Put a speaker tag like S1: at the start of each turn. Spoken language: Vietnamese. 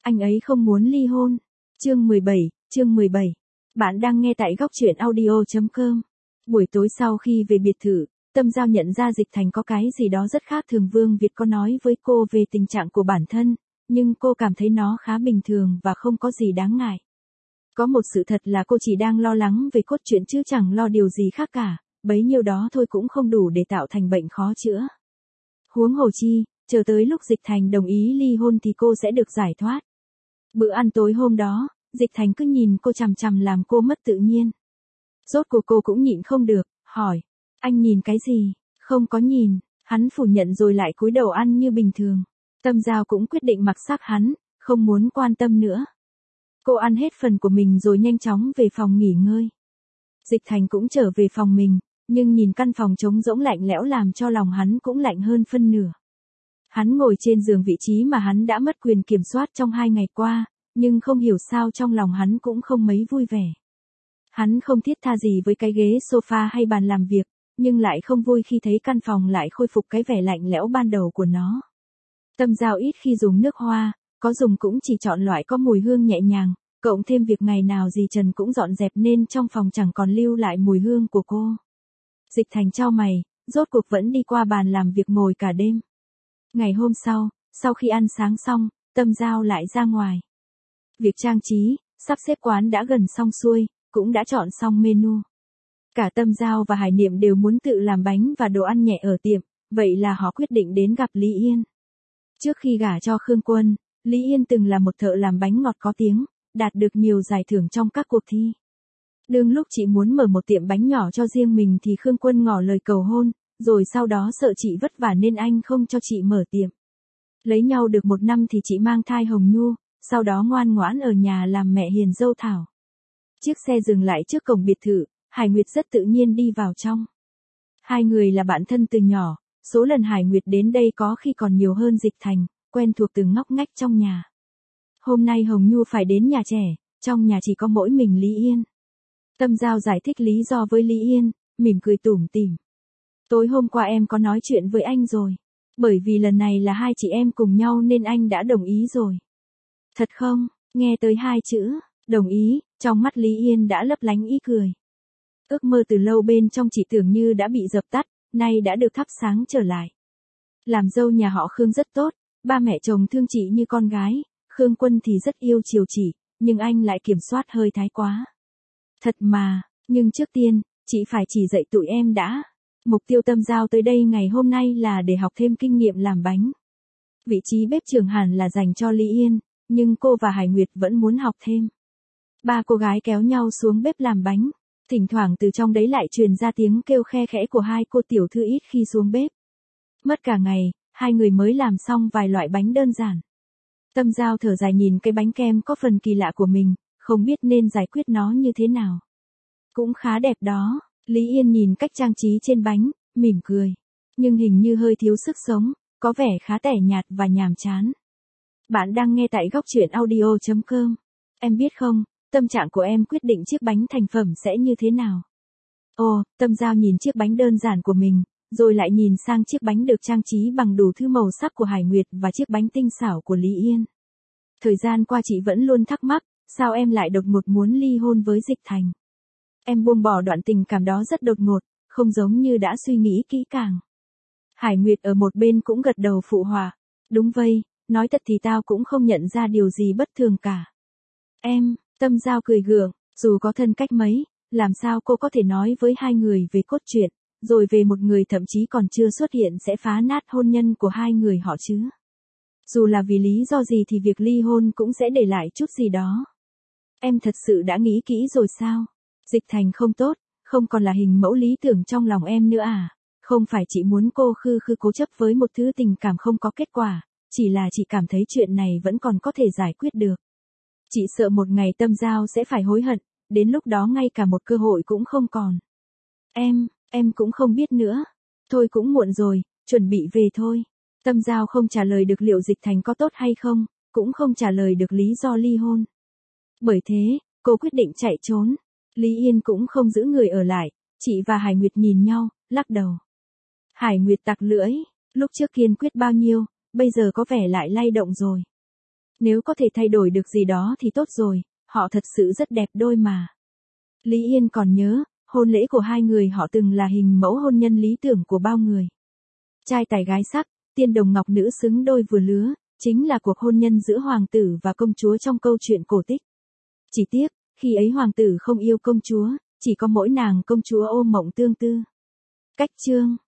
S1: Anh ấy không muốn ly hôn. Chương 17. Bạn đang nghe tại góc truyện audio.com. Buổi tối sau khi về biệt thự, Tâm Giao nhận ra Dịch Thành có cái gì đó rất khác thường. Vương Việt có nói với cô về tình trạng của bản thân, nhưng cô cảm thấy nó khá bình thường và không có gì đáng ngại. Có một sự thật là cô chỉ đang lo lắng về cốt truyện chứ chẳng lo điều gì khác cả, bấy nhiêu đó thôi cũng không đủ để tạo thành bệnh khó chữa. Huống hồ chi, chờ tới lúc Dịch Thành đồng ý ly hôn thì cô sẽ được giải thoát. Bữa ăn tối hôm đó, Dịch Thành cứ nhìn cô chằm chằm làm cô mất tự nhiên. Rốt cuộc cô cũng nhịn không được, hỏi, anh nhìn cái gì? Không có nhìn, hắn phủ nhận rồi lại cúi đầu ăn như bình thường. Tâm Giao cũng quyết định mặc xác hắn, không muốn quan tâm nữa. Cô ăn hết phần của mình rồi nhanh chóng về phòng nghỉ ngơi. Dịch Thành cũng trở về phòng mình, nhưng nhìn căn phòng trống rỗng lạnh lẽo làm cho lòng hắn cũng lạnh hơn phân nửa. Hắn ngồi trên giường, vị trí mà hắn đã mất quyền kiểm soát trong 2 ngày qua, nhưng không hiểu sao trong lòng hắn cũng không mấy vui vẻ. Hắn không thiết tha gì với cái ghế sofa hay bàn làm việc, nhưng lại không vui khi thấy căn phòng lại khôi phục cái vẻ lạnh lẽo ban đầu của nó. Tâm Giao ít khi dùng nước hoa, có dùng cũng chỉ chọn loại có mùi hương nhẹ nhàng, cộng thêm việc ngày nào dì Trần cũng dọn dẹp nên trong phòng chẳng còn lưu lại mùi hương của cô. Dịch Thành chau mày, rốt cuộc vẫn đi qua bàn làm việc ngồi cả đêm. Ngày hôm sau khi ăn sáng xong, Tâm Giao lại ra ngoài. Việc trang trí, sắp xếp quán đã gần xong xuôi, cũng đã chọn xong menu. Cả Tâm Giao và Hải Niệm đều muốn tự làm bánh và đồ ăn nhẹ ở tiệm, vậy là họ quyết định đến gặp Lý Yên. Trước khi gả cho Khương Quân, Lý Yên từng là một thợ làm bánh ngọt có tiếng, đạt được nhiều giải thưởng trong các cuộc thi. Đương lúc chị muốn mở một tiệm bánh nhỏ cho riêng mình thì Khương Quân ngỏ lời cầu hôn, rồi sau đó sợ chị vất vả nên anh không cho chị mở tiệm. Lấy nhau được 1 năm thì chị mang thai Hồng Nhu, sau đó ngoan ngoãn ở nhà làm mẹ hiền dâu Thảo. Chiếc xe dừng lại trước cổng biệt thự, Hải Nguyệt rất tự nhiên đi vào trong. Hai người là bạn thân từ nhỏ, số lần Hải Nguyệt đến đây có khi còn nhiều hơn Dịch Thành, quen thuộc từng ngóc ngách trong nhà. Hôm nay Hồng Nhu phải đến nhà trẻ, trong nhà chỉ có mỗi mình Lý Yên. Tâm Giao giải thích lý do với Lý Yên, mỉm cười tủm tỉm. Tối hôm qua em có nói chuyện với anh rồi. Bởi vì lần này là 2 chị em cùng nhau nên anh đã đồng ý rồi. Thật không? Nghe tới 2 chữ, đồng ý, trong mắt Lý Yên đã lấp lánh ý cười. Ước mơ từ lâu bên trong chị tưởng như đã bị dập tắt, nay đã được thắp sáng trở lại. Làm dâu nhà họ Khương rất tốt, ba mẹ chồng thương chị như con gái, Khương Quân thì rất yêu chiều chị, nhưng anh lại kiểm soát hơi thái quá. Thật mà, nhưng trước tiên, chị phải chỉ dạy tụi em đã. Mục tiêu Tâm Giao tới đây ngày hôm nay là để học thêm kinh nghiệm làm bánh. Vị trí bếp trưởng hẳn là dành cho Lý Yên, nhưng cô và Hải Nguyệt vẫn muốn học thêm. 3 cô gái kéo nhau xuống bếp làm bánh, thỉnh thoảng từ trong đấy lại truyền ra tiếng kêu khe khẽ của 2 cô tiểu thư ít khi xuống bếp. Mất cả ngày, 2 người mới làm xong vài loại bánh đơn giản. Tâm Giao thở dài nhìn cái bánh kem có phần kỳ lạ của mình, không biết nên giải quyết nó như thế nào. Cũng khá đẹp đó. Lý Yên nhìn cách trang trí trên bánh, mỉm cười. Nhưng hình như hơi thiếu sức sống, có vẻ khá tẻ nhạt và nhàm chán. Bạn đang nghe tại góc truyện audio.com. Em biết không, tâm trạng của em quyết định chiếc bánh thành phẩm sẽ như thế nào. Ồ, Tâm Giao nhìn chiếc bánh đơn giản của mình, rồi lại nhìn sang chiếc bánh được trang trí bằng đủ thứ màu sắc của Hải Nguyệt và chiếc bánh tinh xảo của Lý Yên. Thời gian qua chị vẫn luôn thắc mắc, sao em lại đột ngột muốn ly hôn với Dịch Thành. Em buông bỏ đoạn tình cảm đó rất đột ngột, không giống như đã suy nghĩ kỹ càng. Hải Nguyệt ở một bên cũng gật đầu phụ họa. Đúng vậy, nói thật thì tao cũng không nhận ra điều gì bất thường cả. Em, Tâm Giao cười gượng, dù có thân cách mấy, làm sao cô có thể nói với 2 người về cốt truyện, rồi về một người thậm chí còn chưa xuất hiện sẽ phá nát hôn nhân của 2 người họ chứ. Dù là vì lý do gì thì việc ly hôn cũng sẽ để lại chút gì đó. Em thật sự đã nghĩ kỹ rồi sao? Dịch Thành không tốt, không còn là hình mẫu lý tưởng trong lòng em nữa à? Không phải chị muốn cô khư cố chấp với một thứ tình cảm không có kết quả, chỉ là chị cảm thấy chuyện này vẫn còn có thể giải quyết được. Chị sợ một ngày Tâm Giao sẽ phải hối hận, đến lúc đó ngay cả một cơ hội cũng không còn. Em cũng không biết nữa. Thôi cũng muộn rồi, chuẩn bị về thôi. Tâm Giao không trả lời được liệu Dịch Thành có tốt hay không, cũng không trả lời được lý do ly hôn. Bởi thế, cô quyết định chạy trốn. Lý Yên cũng không giữ người ở lại, chị và Hải Nguyệt nhìn nhau, lắc đầu. Hải Nguyệt tặc lưỡi, lúc trước kiên quyết bao nhiêu, bây giờ có vẻ lại lay động rồi. Nếu có thể thay đổi được gì đó thì tốt rồi, họ thật sự rất đẹp đôi mà. Lý Yên còn nhớ, hôn lễ của hai người họ từng là hình mẫu hôn nhân lý tưởng của bao người. Trai tài gái sắc, tiên đồng ngọc nữ xứng đôi vừa lứa, chính là cuộc hôn nhân giữa hoàng tử và công chúa trong câu chuyện cổ tích. Chỉ tiếc, khi ấy hoàng tử không yêu công chúa, chỉ có mỗi nàng công chúa ôm mộng tương tư. Cách chương